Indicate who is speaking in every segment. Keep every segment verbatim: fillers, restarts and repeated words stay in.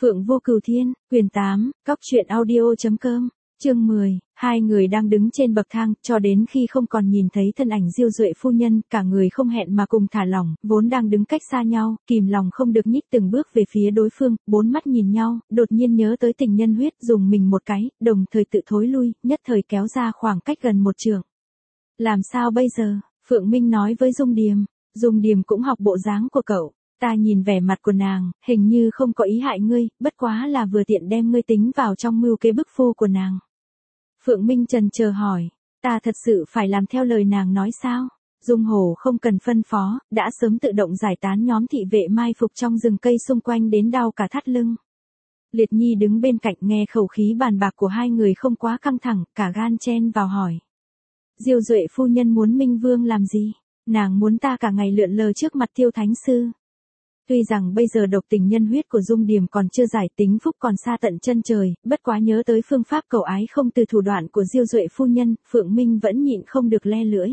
Speaker 1: Phượng Vô Cửu Thiên, quyển tám, cóc truyện audio chấm com, chương mười, hai người đang đứng trên bậc thang, cho đến khi không còn nhìn thấy thân ảnh Diêu Duệ phu nhân, cả người không hẹn mà cùng thả lỏng, vốn đang đứng cách xa nhau, kìm lòng không được nhích từng bước về phía đối phương, bốn mắt nhìn nhau, đột nhiên nhớ tới tình nhân huyết, dùng mình một cái, đồng thời tự thối lui, nhất thời kéo ra khoảng cách gần một trượng. Làm sao bây giờ? Phượng Minh nói với Dung Điềm. Dung Điềm cũng học bộ dáng của cậu. Ta nhìn vẻ mặt của nàng, hình như không có ý hại ngươi, bất quá là vừa tiện đem ngươi tính vào trong mưu kế bức phu của nàng. Phượng Minh trần chờ hỏi, ta thật sự phải làm theo lời nàng nói sao? Dung Hổ không cần phân phó, đã sớm tự động giải tán nhóm thị vệ mai phục trong rừng cây xung quanh đến đau cả thắt lưng. Liệt Nhi đứng bên cạnh nghe khẩu khí bàn bạc của hai người không quá căng thẳng, cả gan chen vào hỏi. Diêu Duệ phu nhân muốn Minh Vương làm gì? Nàng muốn ta cả ngày lượn lờ trước mặt Tiêu Thánh Sư. Tuy rằng bây giờ độc tình nhân huyết của Dung Điềm còn chưa giải, tính phúc còn xa tận chân trời, bất quá nhớ tới phương pháp cầu ái không từ thủ đoạn của Diêu Duệ phu nhân, Phượng Minh vẫn nhịn không được le lưỡi.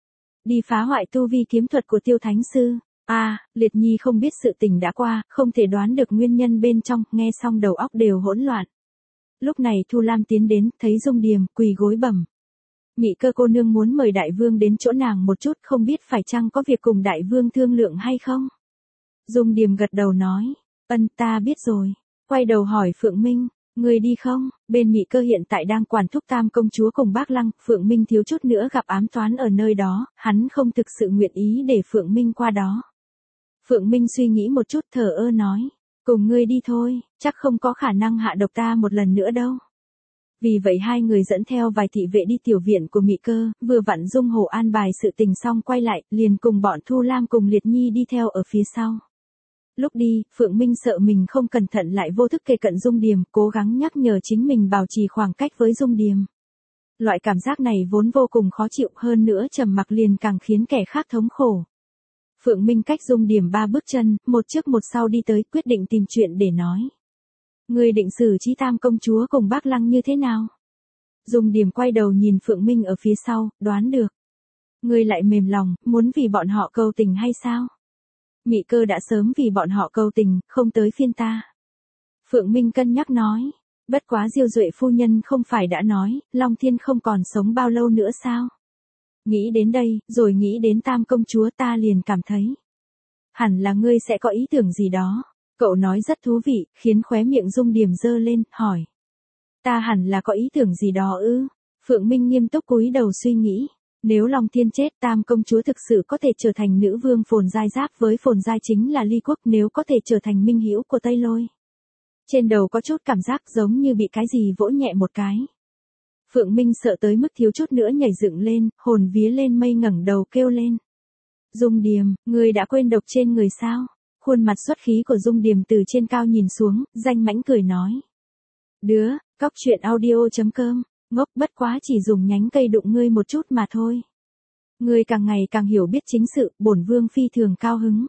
Speaker 1: Đi phá hoại tu vi kiếm thuật của Tiêu Thánh Sư. A, à, Liệt Nhi không biết sự tình đã qua, không thể đoán được nguyên nhân bên trong, nghe xong đầu óc đều hỗn loạn. Lúc này Thu Lam tiến đến, thấy Dung Điềm, quỳ gối bẩm. Mị Cơ cô nương muốn mời đại vương đến chỗ nàng một chút, không biết phải chăng có việc cùng đại vương thương lượng hay không? Dung Điềm gật đầu nói, ân ta biết rồi, quay đầu hỏi Phượng Minh, người đi không? Bên Mị Cơ hiện tại đang quản thúc Tam công chúa cùng Bác Lăng, Phượng Minh thiếu chút nữa gặp ám toán ở nơi đó, hắn không thực sự nguyện ý để Phượng Minh qua đó. Phượng Minh suy nghĩ một chút thở ơ nói, cùng ngươi đi thôi, chắc không có khả năng hạ độc ta một lần nữa đâu. Vì vậy hai người dẫn theo vài thị vệ đi tiểu viện của Mị Cơ, vừa vặn Dung Hổ an bài sự tình xong quay lại, liền cùng bọn Thu Lam cùng Liệt Nhi đi theo ở phía sau. Lúc đi, Phượng Minh sợ mình không cẩn thận lại vô thức kề cận Dung Điềm, cố gắng nhắc nhở chính mình bảo trì khoảng cách với Dung Điềm. Loại cảm giác này vốn vô cùng khó chịu, hơn nữa trầm mặc liền càng khiến kẻ khác thống khổ. Phượng Minh cách Dung Điềm ba bước chân, một trước một sau đi tới, quyết định tìm chuyện để nói. Ngươi định xử trí Tam công chúa cùng Bác Lăng như thế nào? Dung Điềm quay đầu nhìn Phượng Minh ở phía sau, đoán được. Ngươi lại mềm lòng, muốn vì bọn họ cầu tình hay sao? Mị Cơ đã sớm vì bọn họ cầu tình, không tới phiên ta. Phượng Minh cân nhắc nói, bất quá Diêu Duệ phu nhân không phải đã nói, Long Thiên không còn sống bao lâu nữa sao? Nghĩ đến đây, rồi nghĩ đến Tam công chúa, ta liền cảm thấy. Hẳn là ngươi sẽ có ý tưởng gì đó. Cậu nói rất thú vị, khiến khóe miệng Dung Điềm dơ lên, hỏi. Ta hẳn là có ý tưởng gì đó ư? Phượng Minh nghiêm túc cúi đầu suy nghĩ. Nếu Long Thiên chết, Tam công chúa thực sự có thể trở thành nữ vương Phồn Giai giáp với Phồn Giai chính là Ly Quốc, nếu có thể trở thành minh hữu của Tây Lôi. Trên đầu có chút cảm giác giống như bị cái gì vỗ nhẹ một cái. Phượng Minh sợ tới mức thiếu chút nữa nhảy dựng lên, hồn vía lên mây ngẩng đầu kêu lên. Dung Điềm, ngươi đã quên độc trên người sao? Khuôn mặt xuất khí của Dung Điềm từ trên cao nhìn xuống, danh mãnh cười nói. Đứa, cóc truyện audio chấm com, ngốc bất quá chỉ dùng nhánh cây đụng ngươi một chút mà thôi. Ngươi càng ngày càng hiểu biết chính sự, bổn vương phi thường cao hứng.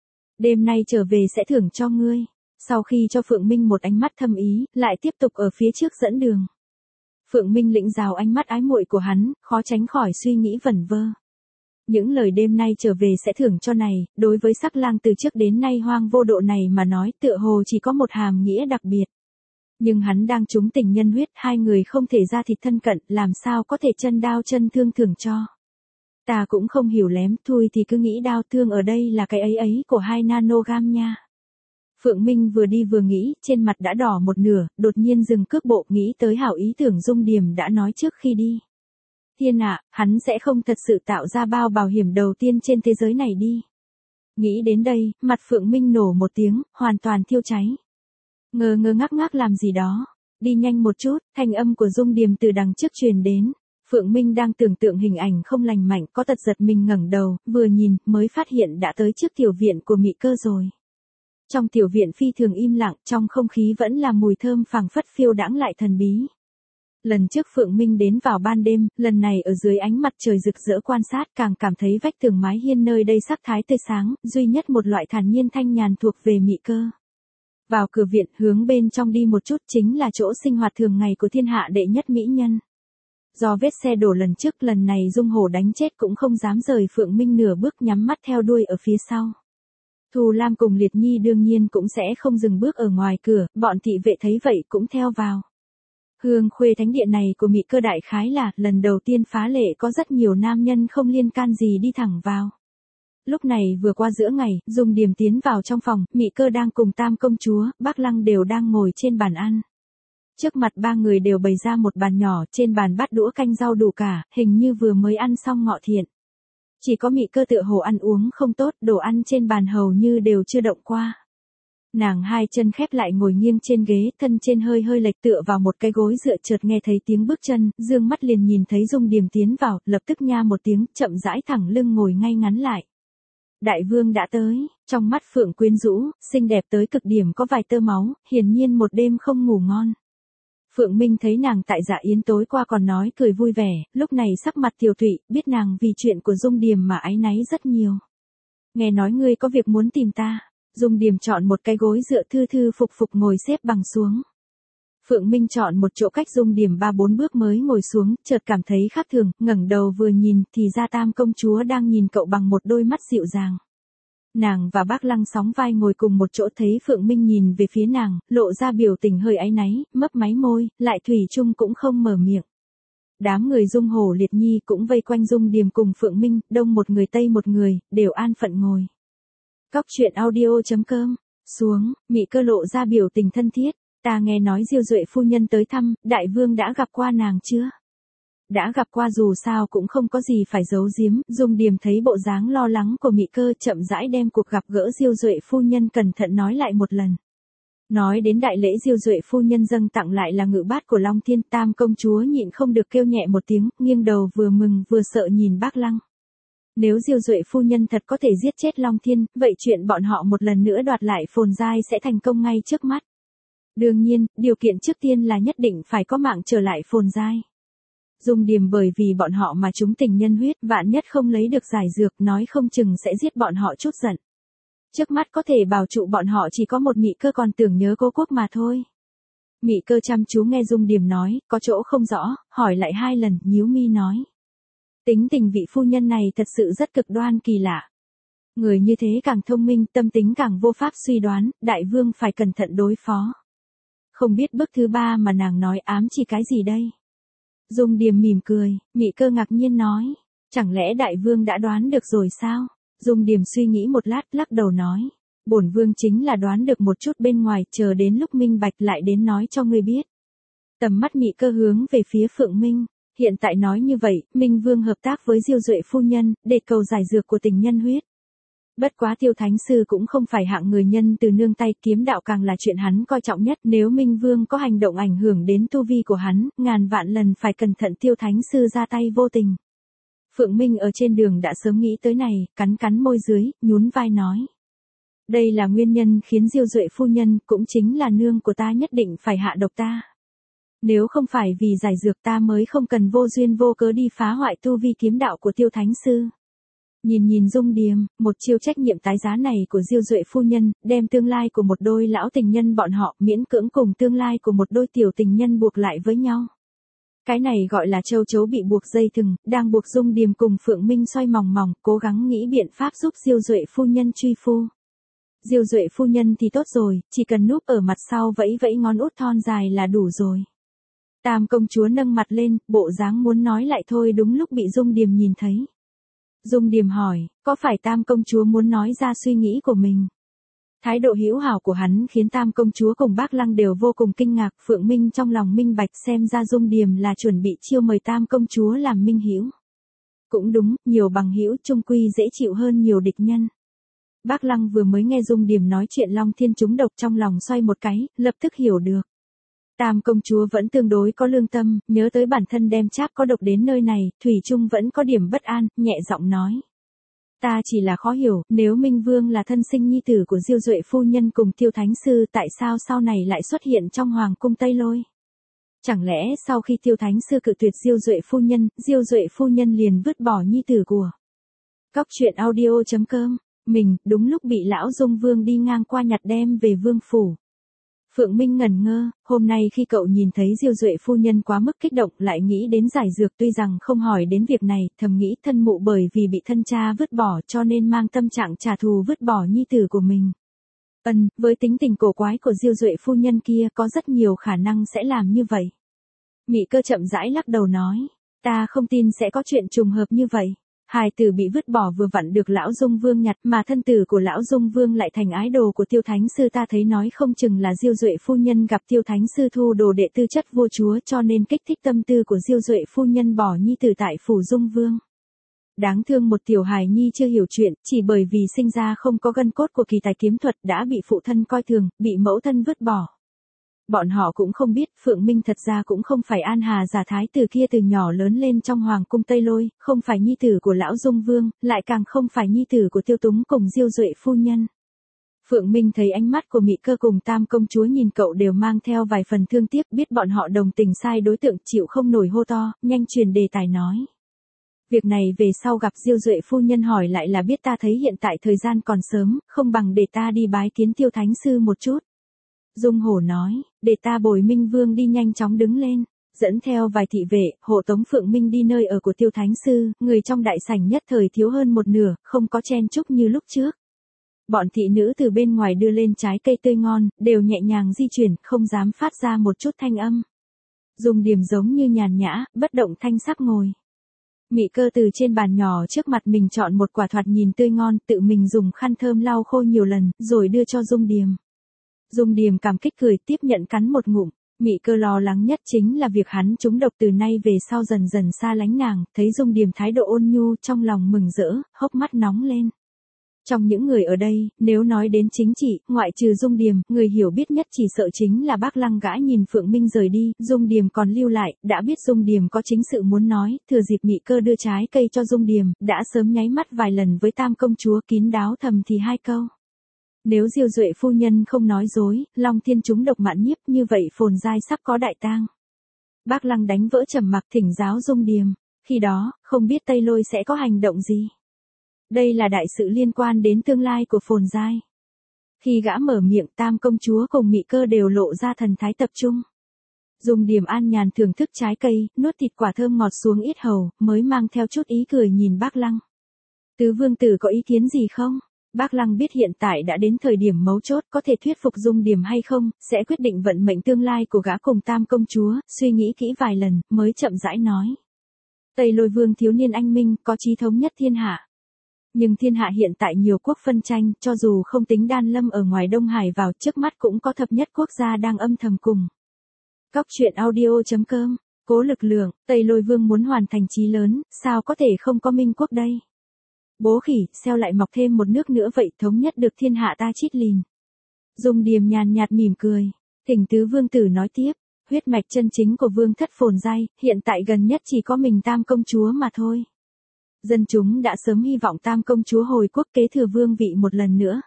Speaker 1: Đêm nay trở về sẽ thưởng cho ngươi. Sau khi cho Phượng Minh một ánh mắt thâm ý, lại tiếp tục ở phía trước dẫn đường. Phượng Minh lĩnh giáo ánh mắt ái muội của hắn, khó tránh khỏi suy nghĩ vẩn vơ. Những lời đêm nay trở về sẽ thưởng cho này, đối với Sắc Lang từ trước đến nay hoang vô độ này mà nói, tựa hồ chỉ có một hàm nghĩa đặc biệt. Nhưng hắn đang trúng tình nhân huyết, hai người không thể ra thịt thân cận, làm sao có thể chân đao chân thương thưởng cho. Ta cũng không hiểu lém, thôi thì cứ nghĩ đao thương ở đây là cái ấy ấy của hai nanogam nha. Phượng Minh vừa đi vừa nghĩ, trên mặt đã đỏ một nửa, đột nhiên dừng cước bộ, nghĩ tới hảo ý tưởng Dung Điềm đã nói trước khi đi. Thiên ạ, à, hắn sẽ không thật sự tạo ra bao bảo hiểm đầu tiên trên thế giới này đi. Nghĩ đến đây, mặt Phượng Minh nổ một tiếng, hoàn toàn thiêu cháy. Ngơ ngơ ngác ngác làm gì đó. Đi nhanh một chút, thanh âm của Dung Điềm từ đằng trước truyền đến. Phượng Minh đang tưởng tượng hình ảnh không lành mạnh, có tật giật mình ngẩng đầu, vừa nhìn, mới phát hiện đã tới trước tiểu viện của Mị Cơ rồi. Trong tiểu viện phi thường im lặng, trong không khí vẫn là mùi thơm phảng phất phiêu đãng lại thần bí. Lần trước Phượng Minh đến vào ban đêm, lần này ở dưới ánh mặt trời rực rỡ quan sát, càng cảm thấy vách tường mái hiên nơi đây sắc thái tươi sáng, duy nhất một loại thản nhiên thanh nhàn thuộc về Mị Cơ. Vào cửa viện, hướng bên trong đi một chút chính là chỗ sinh hoạt thường ngày của thiên hạ đệ nhất mỹ nhân. Do vết xe đổ lần trước, lần này Dung Hổ đánh chết cũng không dám rời Phượng Minh nửa bước, nhắm mắt theo đuôi ở phía sau. Thù Lam cùng Liệt Nhi đương nhiên cũng sẽ không dừng bước ở ngoài cửa, bọn thị vệ thấy vậy cũng theo vào. Hương Khuê thánh địa này của Mị Cơ đại khái là lần đầu tiên phá lệ có rất nhiều nam nhân không liên can gì đi thẳng vào. Lúc này vừa qua giữa ngày, Dung Điềm tiến vào trong phòng, Mị Cơ đang cùng Tam công chúa, Bác Lăng đều đang ngồi trên bàn ăn. Trước mặt ba người đều bày ra một bàn nhỏ, trên bàn bát đũa canh rau đủ cả, hình như vừa mới ăn xong ngọ thiện. Chỉ có Mị Cơ tựa hồ ăn uống không tốt, đồ ăn trên bàn hầu như đều chưa động qua. Nàng hai chân khép lại ngồi nghiêng trên ghế, thân trên hơi hơi lệch tựa vào một cái gối dựa, chợt nghe thấy tiếng bước chân, dương mắt liền nhìn thấy Dung Điềm tiến vào, lập tức nha một tiếng, chậm rãi thẳng lưng ngồi ngay ngắn lại. Đại vương đã tới, trong mắt Phượng quyến rũ, xinh đẹp tới cực điểm có vài tơ máu, hiển nhiên một đêm không ngủ ngon. Phượng Minh thấy nàng tại dạ yến tối qua còn nói cười vui vẻ, lúc này sắc mặt tiều tụy, biết nàng vì chuyện của Dung Điềm mà áy náy rất nhiều. Nghe nói ngươi có việc muốn tìm ta. Dung Điềm chọn một cái gối dựa thư thư phục phục ngồi xếp bằng xuống. Phượng Minh chọn một chỗ cách Dung Điềm ba bốn bước mới ngồi xuống, chợt cảm thấy khác thường, ngẩng đầu vừa nhìn thì ra Tam công chúa đang nhìn cậu bằng một đôi mắt dịu dàng. Nàng và Bác Lăng sóng vai ngồi cùng một chỗ, thấy Phượng Minh nhìn về phía nàng, lộ ra biểu tình hơi áy náy, mấp máy môi, lại thủy chung cũng không mở miệng. Đám người Dung Hổ Liệt Nhi cũng vây quanh Dung Điềm cùng Phượng Minh, đông một người tây một người, đều an phận ngồi. Cóc truyện audio chấm com, xuống, Mị Cơ lộ ra biểu tình thân thiết, ta nghe nói Diêu Duệ phu nhân tới thăm, đại vương đã gặp qua nàng chưa? Đã gặp qua, dù sao cũng không có gì phải giấu giếm. Dung Điềm thấy bộ dáng lo lắng của Mị Cơ, chậm rãi đem cuộc gặp gỡ Diêu Duệ phu nhân cẩn thận nói lại một lần. Nói đến đại lễ Diêu Duệ phu nhân dâng tặng lại là ngự bát của Long Thiên, Tam công chúa nhịn không được kêu nhẹ một tiếng, nghiêng đầu vừa mừng vừa sợ nhìn Bác Lăng. Nếu Diêu Duệ phu nhân thật có thể giết chết Long Thiên, vậy chuyện bọn họ một lần nữa đoạt lại Phồn Giai sẽ thành công ngay trước mắt. Đương nhiên, điều kiện trước tiên là nhất định phải có mạng trở lại Phồn Giai. Dung Điềm bởi vì bọn họ mà chúng tình nhân huyết, vạn nhất không lấy được giải dược, nói không chừng sẽ giết bọn họ chút giận. Trước mắt có thể bảo trụ bọn họ chỉ có một Mị Cơ còn tưởng nhớ cố quốc mà thôi. Mị Cơ chăm chú nghe Dung Điềm nói, có chỗ không rõ, hỏi lại hai lần, nhíu mi nói. Tính tình vị phu nhân này thật sự rất cực đoan kỳ lạ. Người như thế càng thông minh, tâm tính càng vô pháp suy đoán, đại vương phải cẩn thận đối phó. Không biết bước thứ ba mà nàng nói ám chỉ cái gì đây? Dung Điềm mỉm cười, Mị Cơ ngạc nhiên nói, chẳng lẽ đại vương đã đoán được rồi sao? Dung Điềm suy nghĩ một lát, lắc đầu nói, bổn vương chính là đoán được một chút bên ngoài, chờ đến lúc minh bạch lại đến nói cho ngươi biết. Tầm mắt Mị Cơ hướng về phía Phượng Minh. Hiện tại nói như vậy, Minh Vương hợp tác với Diêu Duệ phu nhân, để cầu giải dược của tình nhân huyết. Bất quá Tiêu Thánh Sư cũng không phải hạng người nhân từ nương tay, kiếm đạo càng là chuyện hắn coi trọng nhất. Nếu Minh Vương có hành động ảnh hưởng đến tu vi của hắn, ngàn vạn lần phải cẩn thận Tiêu Thánh Sư ra tay vô tình. Phượng Minh ở trên đường đã sớm nghĩ tới này, cắn cắn môi dưới, nhún vai nói. Đây là nguyên nhân khiến Diêu Duệ phu nhân, cũng chính là nương của ta, nhất định phải hạ độc ta. Nếu không phải vì giải dược ta mới không cần vô duyên vô cớ đi phá hoại tu vi kiếm đạo của Tiêu Thánh Sư. Nhìn nhìn Dung Điềm, một chiêu trách nhiệm tái giá này của Diêu Duệ phu nhân, đem tương lai của một đôi lão tình nhân bọn họ miễn cưỡng cùng tương lai của một đôi tiểu tình nhân buộc lại với nhau. Cái này gọi là châu chấu bị buộc dây thừng, đang buộc Dung Điềm cùng Phượng Minh xoay mòng mòng, cố gắng nghĩ biện pháp giúp Diêu Duệ phu nhân truy phu. Diêu Duệ phu nhân thì tốt rồi, chỉ cần núp ở mặt sau vẫy vẫy ngón út thon dài là đủ rồi. Tam công chúa nâng mặt lên, bộ dáng muốn nói lại thôi, đúng lúc bị Dung Điềm nhìn thấy. Dung Điềm hỏi, có phải Tam công chúa muốn nói ra suy nghĩ của mình? Thái độ hữu hảo của hắn khiến Tam công chúa cùng Bác Lăng đều vô cùng kinh ngạc. Phượng Minh trong lòng minh bạch, xem ra Dung Điềm là chuẩn bị chiêu mời Tam công chúa làm minh hữu. Cũng đúng, nhiều bằng hữu chung quy dễ chịu hơn nhiều địch nhân. Bác Lăng vừa mới nghe Dung Điềm nói chuyện Long Thiên trúng độc, trong lòng xoay một cái, lập tức hiểu được. Tam công chúa vẫn tương đối có lương tâm, nhớ tới bản thân đem cháp có độc đến nơi này, thủy chung vẫn có điểm bất an, nhẹ giọng nói. Ta chỉ là khó hiểu, nếu Minh Vương là thân sinh nhi tử của Diêu Duệ phu nhân cùng Tiêu Thánh Sư, tại sao sau này lại xuất hiện trong Hoàng cung Tây Lôi? Chẳng lẽ sau khi Tiêu Thánh Sư cự tuyệt Diêu Duệ phu nhân, Diêu Duệ phu nhân liền vứt bỏ nhi tử của? Cóc truyện audio chấm com, mình, đúng lúc bị lão Dung Vương đi ngang qua nhặt đem về vương phủ. Phượng Minh ngẩn ngơ, hôm nay khi cậu nhìn thấy Diêu Duệ phu nhân quá mức kích động lại nghĩ đến giải dược, tuy rằng không hỏi đến việc này, thầm nghĩ thân mụ bởi vì bị thân cha vứt bỏ cho nên mang tâm trạng trả thù vứt bỏ nhi tử của mình. Ân, với tính tình cổ quái của Diêu Duệ phu nhân kia có rất nhiều khả năng sẽ làm như vậy. Mị Cơ chậm rãi lắc đầu nói, ta không tin sẽ có chuyện trùng hợp như vậy. Hài tử bị vứt bỏ vừa vặn được lão Dung Vương nhặt, mà thân tử của lão Dung Vương lại thành ái đồ của Tiêu Thánh sư, ta thấy nói không chừng là Diêu Duệ phu nhân gặp Tiêu Thánh sư thu đồ đệ tư chất vua chúa cho nên kích thích tâm tư của Diêu Duệ phu nhân bỏ nhi tử tại phủ Dung Vương. Đáng thương một tiểu hài nhi chưa hiểu chuyện, chỉ bởi vì sinh ra không có gân cốt của kỳ tài kiếm thuật đã bị phụ thân coi thường, bị mẫu thân vứt bỏ. Bọn họ cũng không biết, Phượng Minh thật ra cũng không phải An Hà giả thái tử kia từ nhỏ lớn lên trong hoàng cung Tây Lôi, không phải nhi tử của lão Dung Vương, lại càng không phải nhi tử của Tiêu Túng cùng Diêu Duệ phu nhân. Phượng Minh thấy ánh mắt của Mị Cơ cùng Tam công chúa nhìn cậu đều mang theo vài phần thương tiếc, biết bọn họ đồng tình sai đối tượng, chịu không nổi hô to, nhanh truyền đề tài nói. Việc này về sau gặp Diêu Duệ phu nhân hỏi lại là biết, ta thấy hiện tại thời gian còn sớm, không bằng để ta đi bái kiến Tiêu Thánh sư một chút. Dung Hổ nói, để ta bồi Minh Vương đi, nhanh chóng đứng lên, dẫn theo vài thị vệ, hộ tống Phượng Minh đi nơi ở của Tiêu Thánh sư, người trong đại sảnh nhất thời thiếu hơn một nửa, không có chen chúc như lúc trước. Bọn thị nữ từ bên ngoài đưa lên trái cây tươi ngon, đều nhẹ nhàng di chuyển, không dám phát ra một chút thanh âm. Dùng điểm giống như nhàn nhã, bất động thanh sắc ngồi. Mị Cơ từ trên bàn nhỏ trước mặt mình chọn một quả thoạt nhìn tươi ngon, tự mình dùng khăn thơm lau khô nhiều lần, rồi đưa cho Dung Điềm. Dung Điềm cảm kích cười tiếp nhận cắn một ngụm. Mị Cơ lo lắng nhất chính là việc hắn trúng độc từ nay về sau dần dần xa lánh nàng, thấy Dung Điềm thái độ ôn nhu trong lòng mừng rỡ, hốc mắt nóng lên. Trong những người ở đây, nếu nói đến chính trị, ngoại trừ Dung Điềm, người hiểu biết nhất chỉ sợ chính là Bác Lăng gã nhìn Phượng Minh rời đi, Dung Điềm còn lưu lại, đã biết Dung Điềm có chính sự muốn nói, thừa dịp Mị Cơ đưa trái cây cho Dung Điềm, đã sớm nháy mắt vài lần với Tam công chúa kín đáo thầm thì hai câu. Nếu Diêu Duệ phu nhân không nói dối, Long Thiên trúng độc mạn nhiếp, như vậy Phồn Giai sắp có đại tang. Bác Lăng đánh vỡ trầm mặc thỉnh giáo Dung Điềm, khi đó, không biết Tây Lôi sẽ có hành động gì. Đây là đại sự liên quan đến tương lai của Phồn Giai. Khi gã mở miệng, Tam công chúa cùng Mị Cơ đều lộ ra thần thái tập trung. Dung Điềm an nhàn thưởng thức trái cây, nuốt thịt quả thơm ngọt xuống yết hầu, mới mang theo chút ý cười nhìn Bác Lăng. Tứ vương tử có ý kiến gì không? Bác Lăng biết hiện tại đã đến thời điểm mấu chốt, có thể thuyết phục Dung Điềm hay không, sẽ quyết định vận mệnh tương lai của gã cùng Tam công chúa, suy nghĩ kỹ vài lần, mới chậm rãi nói. Tây Lôi vương thiếu niên anh minh, có chí thống nhất thiên hạ. Nhưng thiên hạ hiện tại nhiều quốc phân tranh, cho dù không tính Đan Lâm ở ngoài Đông Hải vào, trước mắt cũng có thập nhất quốc gia đang âm thầm cùng. Cóc truyện audio chấm com, cố lực lượng, Tây Lôi vương muốn hoàn thành chí lớn, sao có thể không có Minh quốc đây? Bố khỉ, xeo lại mọc thêm một nước nữa vậy, thống nhất được thiên hạ ta chít lìn. Dung Điềm nhàn nhạt mỉm cười. Thỉnh tứ vương tử nói tiếp, huyết mạch chân chính của vương thất Phồn Giai, hiện tại gần nhất chỉ có mình Tam công chúa mà thôi. Dân chúng đã sớm hy vọng Tam công chúa hồi quốc kế thừa vương vị một lần nữa.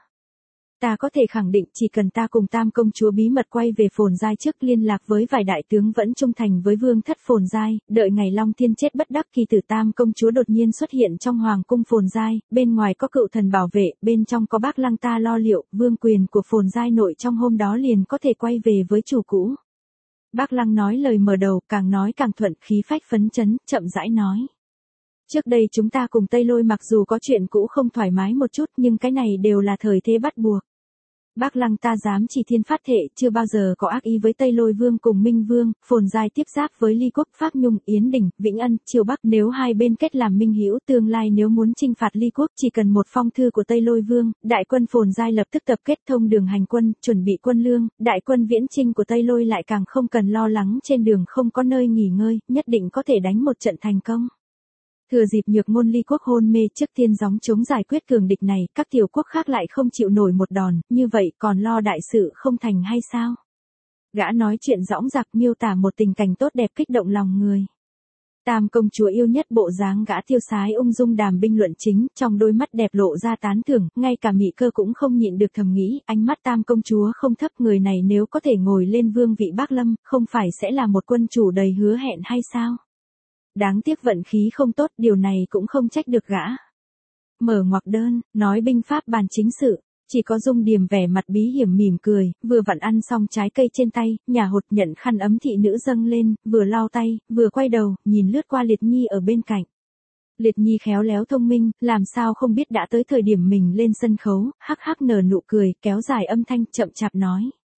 Speaker 1: Ta có thể khẳng định chỉ cần ta cùng Tam công chúa bí mật quay về Phồn Giai trước, liên lạc với vài đại tướng vẫn trung thành với vương thất Phồn Giai, đợi ngày Long Thiên chết bất đắc kỳ tử, Tam công chúa đột nhiên xuất hiện trong hoàng cung Phồn Giai, bên ngoài có cựu thần bảo vệ, bên trong có Bác Lăng ta lo liệu, vương quyền của Phồn Giai nội trong hôm đó liền có thể quay về với chủ cũ. Bác Lăng nói lời mở đầu, càng nói càng thuận, khí phách phấn chấn, chậm rãi nói. Trước đây chúng ta cùng Tây Lôi mặc dù có chuyện cũ không thoải mái một chút, nhưng cái này đều là thời thế bắt buộc. Bác Lăng ta dám chỉ thiên phát thệ, chưa bao giờ có ác ý với Tây Lôi vương cùng Minh vương, Phồn Giai tiếp giáp với Ly Quốc, Pháp Nhung, Yến Đình, Vĩnh Ân, Triều Bắc, nếu hai bên kết làm minh hữu, tương lai nếu muốn chinh phạt Ly Quốc, chỉ cần một phong thư của Tây Lôi vương, đại quân Phồn Giai lập tức tập kết thông đường hành quân, chuẩn bị quân lương, đại quân viễn chinh của Tây Lôi lại càng không cần lo lắng trên đường không có nơi nghỉ ngơi, nhất định có thể đánh một trận thành công. Thừa dịp Nhược Ngôn Ly Quốc hôn mê, trước tiên gióng chống giải quyết cường địch này, các tiểu quốc khác lại không chịu nổi một đòn, như vậy còn lo đại sự không thành hay sao? Gã nói chuyện dõng dạc, miêu tả một tình cảnh tốt đẹp kích động lòng người. Tam công chúa yêu nhất bộ dáng gã tiêu sái ung dung đàm binh luận chính, trong đôi mắt đẹp lộ ra tán thưởng, ngay cả Mị Cơ cũng không nhịn được thầm nghĩ, ánh mắt Tam công chúa không thấp, người này nếu có thể ngồi lên vương vị Bác Lâm, không phải sẽ là một quân chủ đầy hứa hẹn hay sao? Đáng tiếc vận khí không tốt, điều này cũng không trách được gã. Mở ngoặc đơn, nói binh pháp bàn chính sự. Chỉ có Dung Điềm vẻ mặt bí hiểm mỉm cười, vừa vặn ăn xong trái cây trên tay, nhả hột nhận khăn ấm thị nữ dâng lên, vừa lau tay, vừa quay đầu, nhìn lướt qua Liệt Nhi ở bên cạnh. Liệt Nhi khéo léo thông minh, làm sao không biết đã tới thời điểm mình lên sân khấu, hắc hắc nở nụ cười, kéo dài âm thanh, chậm chạp nói.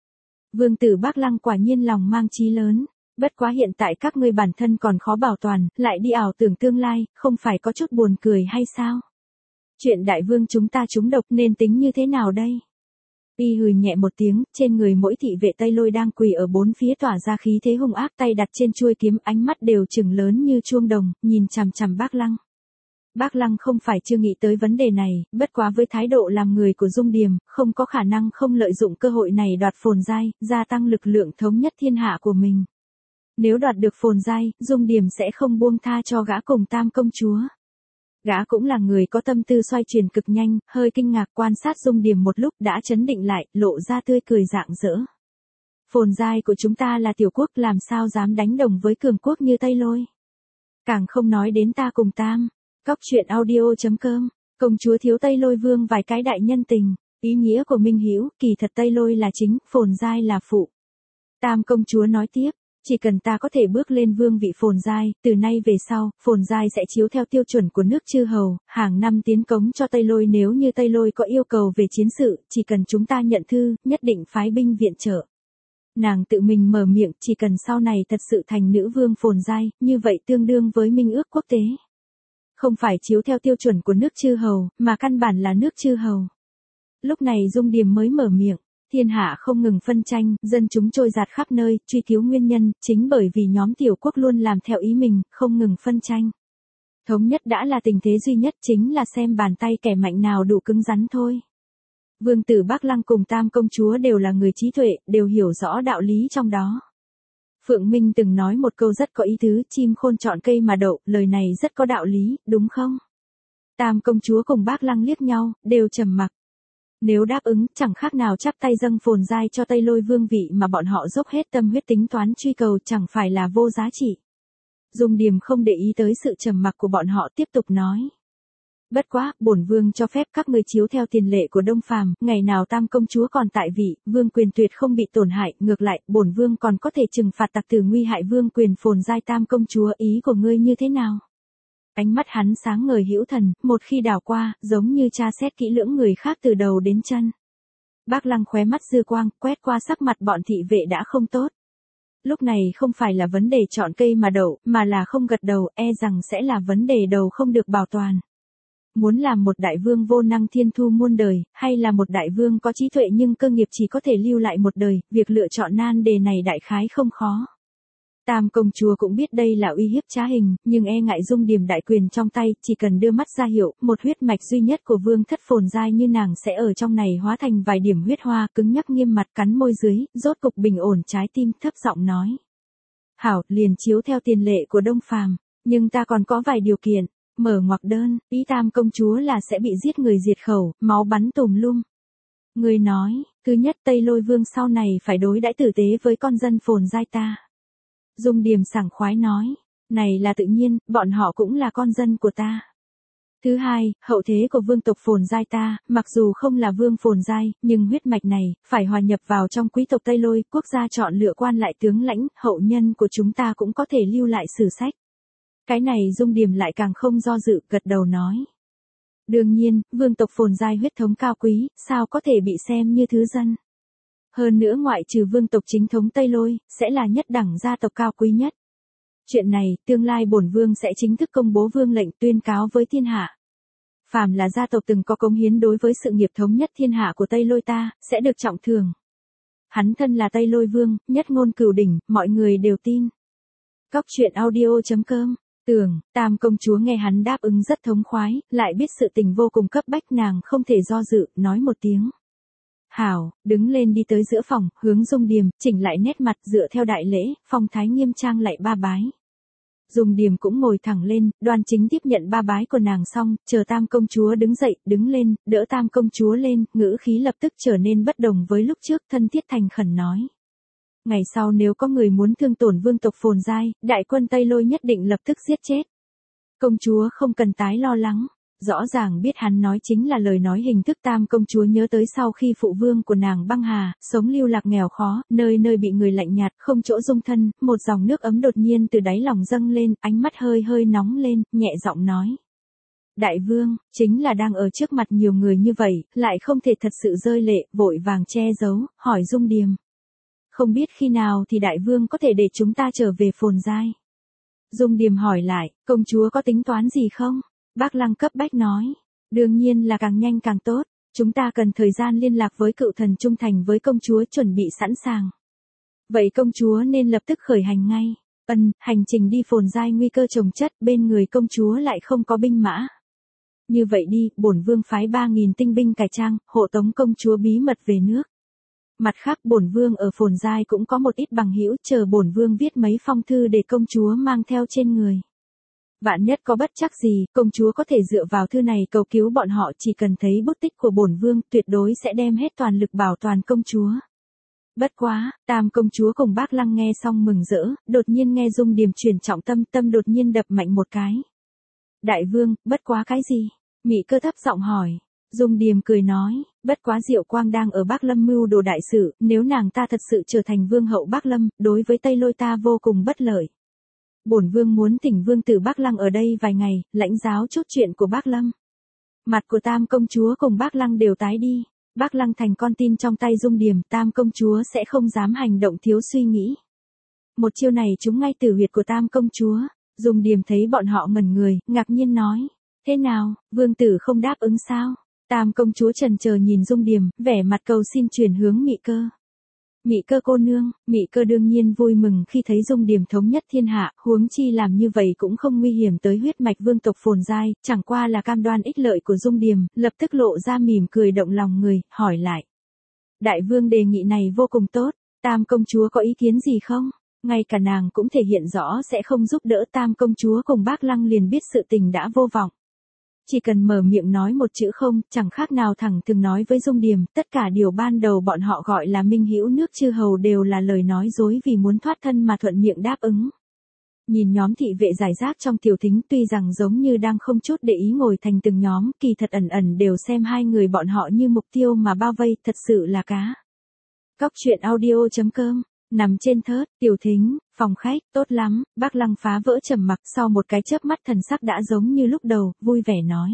Speaker 1: Vương tử Bác Lăng quả nhiên lòng mang chí lớn, bất quá hiện tại các ngươi bản thân còn khó bảo toàn, lại đi ảo tưởng tương lai, không phải có chút buồn cười hay sao? Chuyện đại vương chúng ta trúng độc nên tính như thế nào đây? Y hừ nhẹ một tiếng, trên người mỗi thị vệ Tây Lôi đang quỳ ở bốn phía tỏa ra khí thế hung ác, tay đặt trên chuôi kiếm, ánh mắt đều trừng lớn như chuông đồng, nhìn chằm chằm Bác Lăng. Bác Lăng không phải chưa nghĩ tới vấn đề này, bất quá với thái độ làm người của Dung Điềm, không có khả năng không lợi dụng cơ hội này đoạt phồn giai, gia tăng lực lượng thống nhất thiên hạ của mình. Nếu đoạt được phồn giai, Dung Điềm sẽ không buông tha cho gã cùng Tam công chúa. Gã cũng là người có tâm tư xoay chuyển cực nhanh, hơi kinh ngạc quan sát Dung Điềm một lúc đã chấn định lại, lộ ra tươi cười rạng rỡ. Phồn giai của chúng ta là tiểu quốc, làm sao dám đánh đồng với cường quốc như Tây Lôi. Càng không nói đến ta cùng Tam. Cóc truyện audio chấm com, công chúa thiếu Tây Lôi vương vài cái đại nhân tình, ý nghĩa của Minh Hữu, kỳ thật Tây Lôi là chính, phồn giai là phụ. Tam công chúa nói tiếp, chỉ cần ta có thể bước lên vương vị phồn giai, từ nay về sau, phồn giai sẽ chiếu theo tiêu chuẩn của nước chư hầu, hàng năm tiến cống cho Tây Lôi, nếu như Tây Lôi có yêu cầu về chiến sự, chỉ cần chúng ta nhận thư, nhất định phái binh viện trợ. Nàng tự mình mở miệng, chỉ cần sau này thật sự thành nữ vương phồn giai, như vậy tương đương với minh ước quốc tế. Không phải chiếu theo tiêu chuẩn của nước chư hầu, mà căn bản là nước chư hầu. Lúc này Dung Điềm mới mở miệng, thiên hạ không ngừng phân tranh, dân chúng trôi dạt khắp nơi, truy cứu nguyên nhân, chính bởi vì nhóm tiểu quốc luôn làm theo ý mình, không ngừng phân tranh. Thống nhất đã là tình thế duy nhất, chính là xem bàn tay kẻ mạnh nào đủ cứng rắn thôi. Vương tử Bác Lăng cùng Tam công chúa đều là người trí tuệ, đều hiểu rõ đạo lý trong đó. Phượng Minh từng nói một câu rất có ý tứ, chim khôn chọn cây mà đậu, lời này rất có đạo lý, đúng không? Tam công chúa cùng Bác Lăng liếc nhau, đều trầm mặc. Nếu đáp ứng, chẳng khác nào chắp tay dâng phồn giai cho Tây Lôi vương vị mà bọn họ dốc hết tâm huyết tính toán truy cầu, chẳng phải là vô giá trị. Dung Điềm không để ý tới sự trầm mặc của bọn họ, tiếp tục nói. Bất quá, bổn vương cho phép các ngươi chiếu theo tiền lệ của Đông Phàm, ngày nào Tam công chúa còn tại vị, vương quyền tuyệt không bị tổn hại, ngược lại, bổn vương còn có thể trừng phạt tặc tử nguy hại vương quyền phồn giai Tam công chúa, ý của ngươi như thế nào? Ánh mắt hắn sáng ngời hữu thần, một khi đảo qua, giống như tra xét kỹ lưỡng người khác từ đầu đến chân. Bác Lăng khóe mắt dư quang, quét qua sắc mặt bọn thị vệ đã không tốt. Lúc này không phải là vấn đề chọn cây mà đậu, mà là không gật đầu, e rằng sẽ là vấn đề đầu không được bảo toàn. Muốn làm một đại vương vô năng thiên thu muôn đời, hay là một đại vương có trí tuệ nhưng cơ nghiệp chỉ có thể lưu lại một đời, việc lựa chọn nan đề này đại khái không khó. Tam công chúa cũng biết đây là uy hiếp trá hình, nhưng e ngại Dung Điềm đại quyền trong tay, chỉ cần đưa mắt ra hiệu, một huyết mạch duy nhất của vương thất phồn giai như nàng sẽ ở trong này hóa thành vài điểm huyết hoa, cứng nhắc nghiêm mặt cắn môi dưới, rốt cục bình ổn trái tim, thấp giọng nói. Hảo, liền chiếu theo tiền lệ của Đông Phàm, nhưng ta còn có vài điều kiện. Mở ngoặc đơn, ý Tam công chúa là sẽ bị giết người diệt khẩu, máu bắn tùm lum. Người nói, thứ nhất Tây Lôi vương sau này phải đối đãi tử tế với con dân phồn giai ta. Dung Điềm sảng khoái nói, này là tự nhiên, bọn họ cũng là con dân của ta. Thứ hai, hậu thế của vương tộc phồn giai ta, mặc dù không là vương phồn giai, nhưng huyết mạch này, phải hòa nhập vào trong quý tộc Tây Lôi, quốc gia chọn lựa quan lại tướng lãnh, hậu nhân của chúng ta cũng có thể lưu lại sử sách. Cái này Dung Điềm lại càng không do dự, gật đầu nói. Đương nhiên, vương tộc phồn giai huyết thống cao quý, sao có thể bị xem như thứ dân. Hơn nữa ngoại trừ vương tộc chính thống Tây Lôi, sẽ là nhất đẳng gia tộc cao quý nhất. Chuyện này, tương lai bổn vương sẽ chính thức công bố vương lệnh tuyên cáo với thiên hạ. Phàm là gia tộc từng có cống hiến đối với sự nghiệp thống nhất thiên hạ của Tây Lôi ta, sẽ được trọng thưởng. Hắn thân là Tây Lôi vương, nhất ngôn cửu đỉnh, mọi người đều tin. Cóc truyện audio chấm com. Tưởng, Tam công chúa nghe hắn đáp ứng rất thống khoái, lại biết sự tình vô cùng cấp bách, nàng không thể do dự, nói một tiếng. Hảo, đứng lên đi tới giữa phòng, hướng Dung Điềm, chỉnh lại nét mặt dựa theo đại lễ, phong thái nghiêm trang lại ba bái. Dung Điềm cũng ngồi thẳng lên, đoan chính tiếp nhận ba bái của nàng xong, chờ Tam công chúa đứng dậy, đứng lên, đỡ Tam công chúa lên, ngữ khí lập tức trở nên bất đồng với lúc trước, thân thiết thành khẩn nói. Ngày sau nếu có người muốn thương tổn vương tộc phồn giai, đại quân Tây Lôi nhất định lập tức giết chết. Công chúa không cần tái lo lắng. Rõ ràng biết hắn nói chính là lời nói hình thức. Tam công chúa nhớ tới sau khi phụ vương của nàng băng hà, sống lưu lạc nghèo khó, nơi nơi bị người lạnh nhạt, không chỗ dung thân, một dòng nước ấm đột nhiên từ đáy lòng dâng lên, ánh mắt hơi hơi nóng lên, nhẹ giọng nói. Đại vương, chính là đang ở trước mặt nhiều người như vậy, lại không thể thật sự rơi lệ, vội vàng che giấu, hỏi Dung Điềm. Không biết khi nào thì đại vương có thể để chúng ta trở về Phồn Giai. Dung Điềm hỏi lại, công chúa có tính toán gì không? Bác Lăng cấp bách nói, đương nhiên là càng nhanh càng tốt, chúng ta cần thời gian liên lạc với cựu thần trung thành với công chúa chuẩn bị sẵn sàng. Vậy công chúa nên lập tức khởi hành ngay. Ân, hành trình đi Phồn Giai nguy cơ chồng chất, bên người công chúa lại không có binh mã. Như vậy đi, bổn vương phái ba nghìn tinh binh cải trang, hộ tống công chúa bí mật về nước. Mặt khác bổn vương ở Phồn Giai cũng có một ít bằng hữu, chờ bổn vương viết mấy phong thư để công chúa mang theo trên người. Vạn nhất có bất trắc gì, công chúa có thể dựa vào thư này cầu cứu bọn họ, chỉ cần thấy bút tích của bổn vương, tuyệt đối sẽ đem hết toàn lực bảo toàn công chúa. Bất quá, Tam công chúa cùng Bác Lăng nghe xong mừng rỡ, đột nhiên nghe Dung Điềm truyền trọng tâm, tâm đột nhiên đập mạnh một cái. Đại vương, bất quá cái gì? Mị Cơ thấp giọng hỏi. Dung Điềm cười nói, bất quá Diệu Quang đang ở Bắc Lâm mưu đồ đại sự, nếu nàng ta thật sự trở thành vương hậu Bắc Lâm, đối với Tây Lôi ta vô cùng bất lợi. Bổn vương muốn thỉnh vương tử Bác Lăng ở đây vài ngày, lãnh giáo chút chuyện của Bắc Lâm. Mặt của Tam công chúa cùng Bác Lăng đều tái đi. Bác Lăng thành con tin trong tay Dung Điềm, Tam công chúa sẽ không dám hành động thiếu suy nghĩ. Một chiêu này trúng ngay tử huyệt của Tam công chúa. Dung Điềm thấy bọn họ ngẩn người, ngạc nhiên nói, thế nào, vương tử không đáp ứng sao? Tam công chúa chần chờ nhìn Dung Điềm, vẻ mặt cầu xin chuyển hướng Mị Cơ. Mị Cơ cô nương, Mị Cơ đương nhiên vui mừng khi thấy Dung Điềm thống nhất thiên hạ, huống chi làm như vậy cũng không nguy hiểm tới huyết mạch vương tộc Phồn Giai, chẳng qua là cam đoan ích lợi của Dung Điềm, lập tức lộ ra mỉm cười động lòng người, hỏi lại. Đại vương đề nghị này vô cùng tốt, Tam công chúa có ý kiến gì không? Ngay cả nàng cũng thể hiện rõ sẽ không giúp đỡ. Tam công chúa cùng Bác Lăng liền biết sự tình đã vô vọng. Chỉ cần mở miệng nói một chữ không, chẳng khác nào thẳng thừng nói với Dung Điềm, tất cả điều ban đầu bọn họ gọi là minh hữu nước chư hầu đều là lời nói dối vì muốn thoát thân mà thuận miệng đáp ứng. Nhìn nhóm thị vệ giải rác trong tiểu thính tuy rằng giống như đang không chút để ý ngồi thành từng nhóm, kỳ thật ẩn ẩn đều xem hai người bọn họ như mục tiêu mà bao vây, thật sự là cá. Cóc truyện audio chấm com. Nằm trên thớt, tiểu thính, phòng khách, tốt lắm, Bác Lăng phá vỡ trầm mặc, sau một cái chớp mắt thần sắc đã giống như lúc đầu, vui vẻ nói.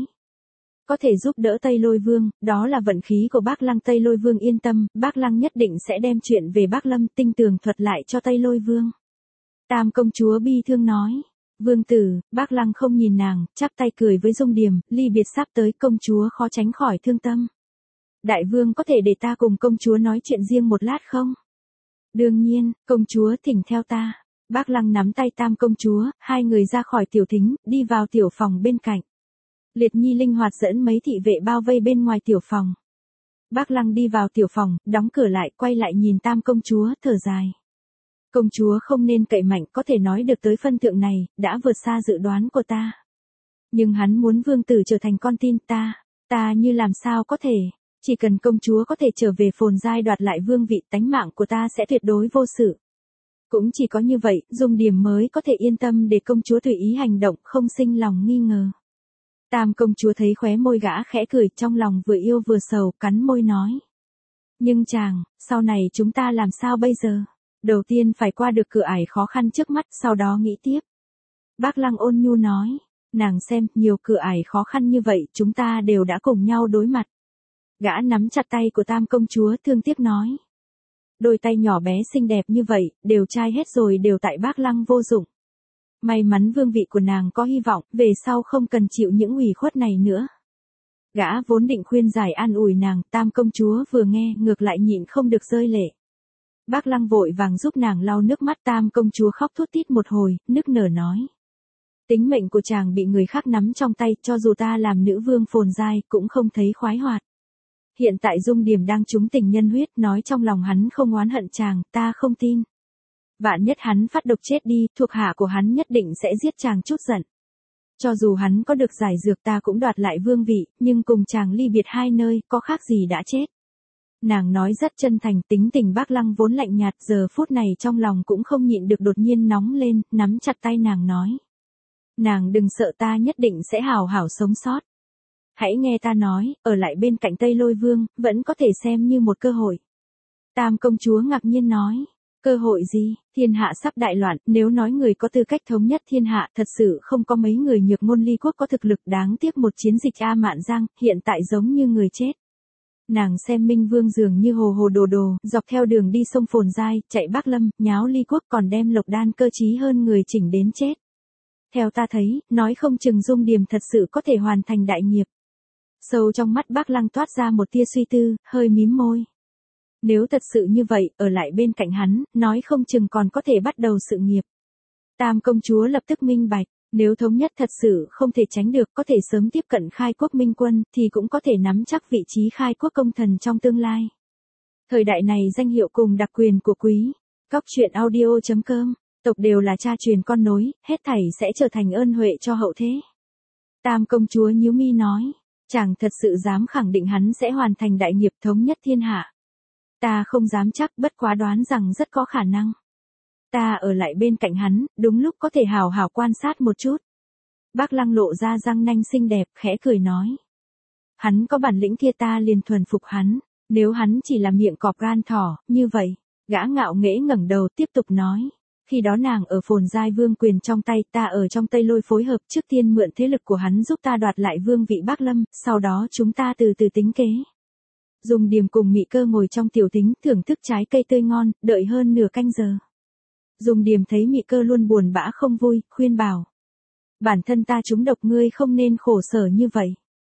Speaker 1: Có thể giúp đỡ Tây Lôi Vương, đó là vận khí của Bác Lăng. Tây Lôi Vương yên tâm, Bác Lăng nhất định sẽ đem chuyện về Bắc Lâm tinh tường thuật lại cho Tây Lôi Vương. Tam công chúa bi thương nói. Vương tử, Bác Lăng không nhìn nàng, chắp tay cười với Dung Điềm, ly biệt sắp tới, công chúa khó tránh khỏi thương tâm. Đại vương có thể để ta cùng công chúa nói chuyện riêng một lát không? Đương nhiên, công chúa thỉnh theo ta. Bác Lăng nắm tay Tam công chúa, hai người ra khỏi tiểu thính, đi vào tiểu phòng bên cạnh. Liệt Nhi linh hoạt dẫn mấy thị vệ bao vây bên ngoài tiểu phòng. Bác Lăng đi vào tiểu phòng, đóng cửa lại, quay lại nhìn Tam công chúa, thở dài. Công chúa không nên cậy mạnh, có thể nói được tới phân thượng này, đã vượt xa dự đoán của ta. Nhưng hắn muốn vương tử trở thành con tin ta, ta như làm sao có thể. Chỉ cần công chúa có thể trở về Phồn Giai đoạt lại vương vị, tánh mạng của ta sẽ tuyệt đối vô sự. Cũng chỉ có như vậy, Dung Điềm mới có thể yên tâm để công chúa tùy ý hành động, không sinh lòng nghi ngờ. Tam công chúa thấy khóe môi gã khẽ cười, trong lòng vừa yêu vừa sầu, cắn môi nói. Nhưng chàng, sau này chúng ta làm sao bây giờ? Đầu tiên phải qua được cửa ải khó khăn trước mắt, sau đó nghĩ tiếp. Bác Lăng ôn nhu nói, nàng xem, nhiều cửa ải khó khăn như vậy, chúng ta đều đã cùng nhau đối mặt. Gã nắm chặt tay của Tam công chúa, thương tiếc nói. Đôi tay nhỏ bé xinh đẹp như vậy, đều chai hết rồi, đều tại Bác Lăng vô dụng. May mắn vương vị của nàng có hy vọng, về sau không cần chịu những ủy khuất này nữa. Gã vốn định khuyên giải an ủi nàng, Tam công chúa vừa nghe, ngược lại nhịn không được rơi lệ. Bác Lăng vội vàng giúp nàng lau nước mắt. Tam công chúa khóc thút thít một hồi, nức nở nói. Tính mệnh của chàng bị người khác nắm trong tay, cho dù ta làm nữ vương Phồn Giai, cũng không thấy khoái hoạt. Hiện tại Dung Điềm đang trúng tình nhân huyết, nói trong lòng hắn không oán hận chàng, ta không tin. Vạn nhất hắn phát độc chết đi, thuộc hạ của hắn nhất định sẽ giết chàng chút giận. Cho dù hắn có được giải dược ta cũng đoạt lại vương vị, nhưng cùng chàng ly biệt hai nơi, có khác gì đã chết. Nàng nói rất chân thành, tính tình Bác Lăng vốn lạnh nhạt, giờ phút này trong lòng cũng không nhịn được đột nhiên nóng lên, nắm chặt tay nàng nói. Nàng đừng sợ, ta nhất định sẽ hào hảo sống sót. hãy nghe ta nói, ở lại bên cạnh Tây Lôi Vương, vẫn có thể xem như một cơ hội. Tam công chúa ngạc nhiên nói, cơ hội gì, thiên hạ sắp đại loạn, nếu nói người có tư cách thống nhất thiên hạ, thật sự không có mấy người Nhược Ngôn Ly quốc có thực lực, đáng tiếc một chiến dịch A Mạn Giang, hiện tại giống như người chết. Nàng xem Minh Vương dường như hồ hồ đồ đồ, dọc theo đường đi sông Phồn Giai, chạy Bắc Lâm, nháo Ly quốc còn đem Lộc Đan cơ trí hơn người chỉnh đến chết. Theo ta thấy, nói không chừng Dung Điềm thật sự có thể hoàn thành đại nghiệp. Sâu trong mắt Bác Lăng toát ra một tia suy tư, hơi mím môi. Nếu thật sự như vậy, ở lại bên cạnh hắn, nói không chừng còn có thể bắt đầu sự nghiệp. Tam công chúa lập tức minh bạch, nếu thống nhất thật sự không thể tránh được, có thể sớm tiếp cận khai quốc minh quân, thì cũng có thể nắm chắc vị trí khai quốc công thần trong tương lai. Thời đại này danh hiệu cùng đặc quyền của quý. Góc truyện audio chấm com, tộc đều là cha truyền con nối, hết thảy sẽ trở thành ơn huệ cho hậu thế. Tam công chúa nhíu mi nói, chàng thật sự dám khẳng định hắn sẽ hoàn thành đại nghiệp thống nhất thiên hạ. Ta không dám chắc, bất quá đoán rằng rất có khả năng. Ta ở lại bên cạnh hắn, đúng lúc có thể hào hào quan sát một chút. Bác Lăng lộ ra răng nanh xinh đẹp, khẽ cười nói. Hắn có bản lĩnh kia ta liền thuần phục hắn, nếu hắn chỉ là miệng cọp gan thỏ, như vậy, gã ngạo nghễ ngẩng đầu tiếp tục nói. Khi đó nàng ở Phồn Giai vương quyền trong tay, ta ở trong Tây Lôi phối hợp, trước tiên mượn thế lực của hắn giúp ta đoạt lại vương vị Bắc Lâm, sau đó chúng ta từ từ tính kế. Dung Điềm cùng Mị Cơ ngồi trong tiểu tính, thưởng thức trái cây tươi ngon, đợi hơn nửa canh giờ. Dung Điềm thấy Mị Cơ luôn buồn bã không vui, khuyên bảo. Bản thân ta trúng độc, ngươi không nên khổ sở như vậy.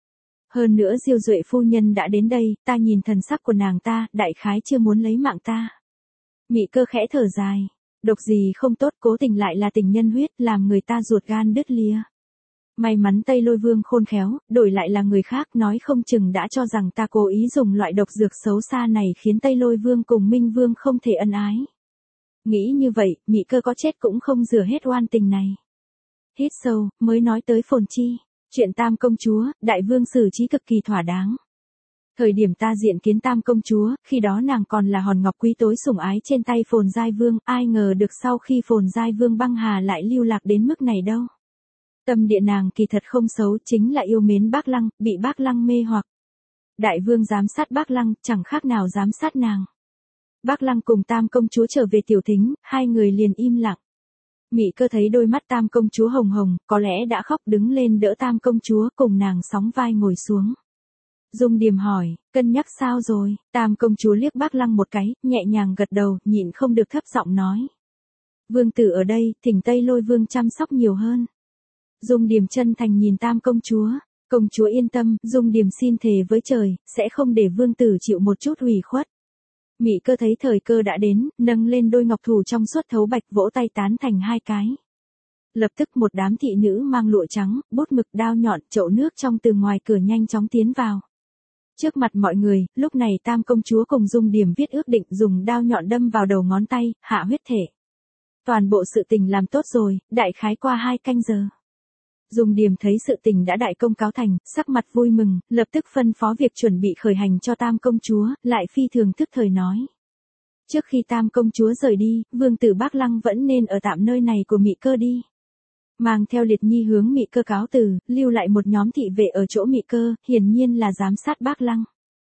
Speaker 1: Hơn nữa Diêu Duệ phu nhân đã đến đây, ta nhìn thần sắc của nàng ta, đại khái chưa muốn lấy mạng ta. Mị Cơ khẽ thở dài. Độc gì không tốt, cố tình lại là tình nhân huyết, làm người ta ruột gan đứt lìa. May mắn Tây Lôi Vương khôn khéo, đổi lại là người khác, nói không chừng đã cho rằng ta cố ý dùng loại độc dược xấu xa này khiến Tây Lôi Vương cùng Minh Vương không thể ân ái. Nghĩ như vậy, Mị Cơ có chết cũng không rửa hết oan tình này. Hít sâu, mới nói tới Phồn Chi. Chuyện Tam công chúa, đại vương xử trí cực kỳ thỏa đáng. Thời điểm ta diện kiến Tam công chúa, khi đó nàng còn là hòn ngọc quý tối sủng ái trên tay Phồn Giai Vương, ai ngờ được sau khi Phồn Giai Vương băng hà lại lưu lạc đến mức này đâu. Tâm địa nàng kỳ thật không xấu, chính là yêu mến Bác Lăng, bị Bác Lăng mê hoặc. Đại vương giám sát Bác Lăng, chẳng khác nào giám sát nàng. Bác Lăng cùng Tam công chúa trở về tiểu thính, hai người liền im lặng. Mị Cơ thấy đôi mắt Tam công chúa hồng hồng, có lẽ đã khóc, đứng lên đỡ Tam công chúa, cùng nàng sóng vai ngồi xuống. Dung Điềm hỏi, cân nhắc sao rồi? Tam công chúa liếc Bác Lăng một cái, nhẹ nhàng gật đầu, nhịn không được thấp giọng nói. Vương tử ở đây, thỉnh Tây Lôi Vương chăm sóc nhiều hơn. Dung Điềm chân thành nhìn Tam công chúa. Công chúa yên tâm, Dung Điềm xin thề với trời, sẽ không để vương tử chịu một chút ủy khuất. Mị Cơ thấy thời cơ đã đến, nâng lên đôi ngọc thủ trong suốt thấu bạch, vỗ tay tán thành hai cái. Lập tức một đám thị nữ mang lụa trắng, bút mực, đao nhọn, chậu nước trong từ ngoài cửa nhanh chóng tiến vào. Trước mặt mọi người, lúc này Tam công chúa cùng Dung Điềm viết ước định, dùng đao nhọn đâm vào đầu ngón tay, hạ huyết thể. Toàn bộ sự tình làm tốt rồi, đại khái qua hai canh giờ. Dung Điềm thấy sự tình đã đại công cáo thành, sắc mặt vui mừng, lập tức phân phó việc chuẩn bị khởi hành cho Tam công chúa, lại phi thường tức thời nói. Trước khi Tam công chúa rời đi, vương tử Bác Lăng vẫn nên ở tạm nơi này của Mị Cơ đi. Mang theo Liệt Nhi hướng Mị Cơ cáo từ, lưu lại một nhóm thị vệ ở chỗ Mị Cơ, hiển nhiên là giám sát Bác Lăng.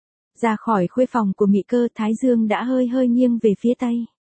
Speaker 1: Ra khỏi khuê phòng của Mị Cơ, thái dương đã hơi hơi nghiêng về phía tây.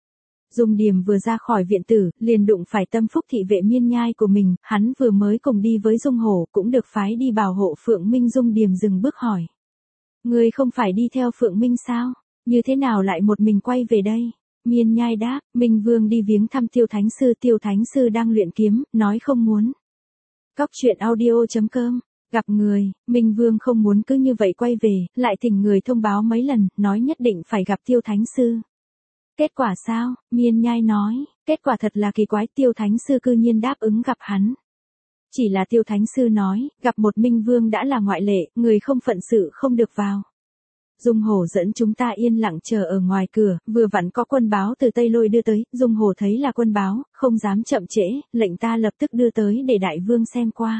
Speaker 1: Dung Điềm vừa ra khỏi viện tử, liền đụng phải Tâm Phúc thị vệ Miên Nhai của mình, hắn vừa mới cùng đi với Dung Hổ, cũng được phái đi bảo hộ Phượng Minh. Dung Điềm dừng bước hỏi. Người không phải đi theo Phượng Minh sao? Như thế nào lại một mình quay về đây? Miên Nhai đáp, Minh Vương đi viếng thăm Tiêu Thánh Sư, Tiêu Thánh Sư đang luyện kiếm, nói không muốn. Góc truyện audio chấm com, gặp người, Minh Vương không muốn cứ như vậy quay về, lại thỉnh người thông báo mấy lần, nói nhất định phải gặp Tiêu Thánh Sư. Kết quả sao? Miên Nhai nói, kết quả thật là kỳ quái, Tiêu Thánh Sư cư nhiên đáp ứng gặp hắn. Chỉ là Tiêu Thánh Sư nói, gặp một Minh Vương đã là ngoại lệ, người không phận sự không được vào. Dung Hổ dẫn chúng ta yên lặng chờ ở ngoài cửa, vừa vặn có quân báo từ Tây Lôi đưa tới, Dung Hổ thấy là quân báo, không dám chậm trễ, lệnh ta lập tức đưa tới để đại vương xem qua.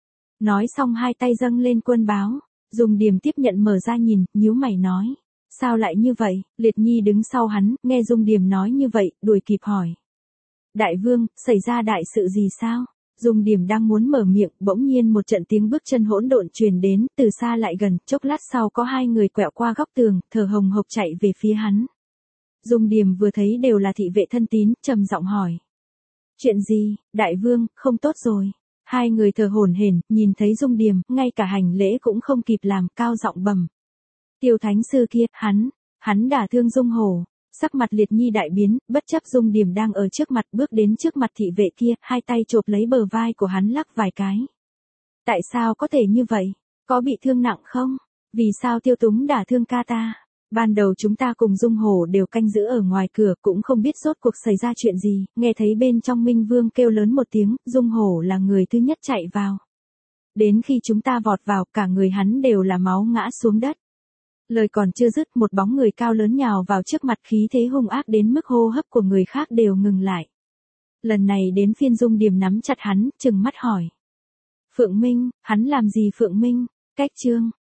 Speaker 1: Nói xong hai tay dâng lên quân báo, Dung Điềm tiếp nhận mở ra nhìn, nhíu mày nói. Sao lại như vậy? Liệt Nhi đứng sau hắn, nghe Dung Điềm nói như vậy, đuổi kịp hỏi. Đại vương, xảy ra đại sự gì sao? Dung Điểm đang muốn mở miệng, bỗng nhiên một trận tiếng bước chân hỗn độn truyền đến, từ xa lại gần, chốc lát sau có hai người quẹo qua góc tường, thở hồng hộc chạy về phía hắn. Dung Điểm vừa thấy đều là thị vệ thân tín, trầm giọng hỏi. Chuyện gì, đại vương, không tốt rồi. Hai người thở hổn hển, nhìn thấy Dung Điểm, ngay cả hành lễ cũng không kịp làm, cao giọng bẩm. Tiêu thánh sư kia, hắn, hắn đả thương Dung Hổ. Sắc mặt Liệt Nhi đại biến, bất chấp Dung Điểm đang ở trước mặt, bước đến trước mặt thị vệ kia, hai tay chộp lấy bờ vai của hắn lắc vài cái. Tại sao có thể như vậy? Có bị thương nặng không? Vì sao Tiêu Túng đả thương ca ta? Ban đầu chúng ta cùng Dung Hổ đều canh giữ ở ngoài cửa, cũng không biết rốt cuộc xảy ra chuyện gì, nghe thấy bên trong Minh Vương kêu lớn một tiếng, Dung Hổ là người thứ nhất chạy vào. Đến khi chúng ta vọt vào, cả người hắn đều là máu ngã xuống đất. Lời còn chưa dứt, một bóng người cao lớn nhào vào trước mặt, khí thế hung ác đến mức hô hấp của người khác đều ngừng lại. Lần này đến phiên Dung Điểm nắm chặt hắn, trừng mắt hỏi. Phượng Minh, hắn làm gì Phượng Minh? Cách chương,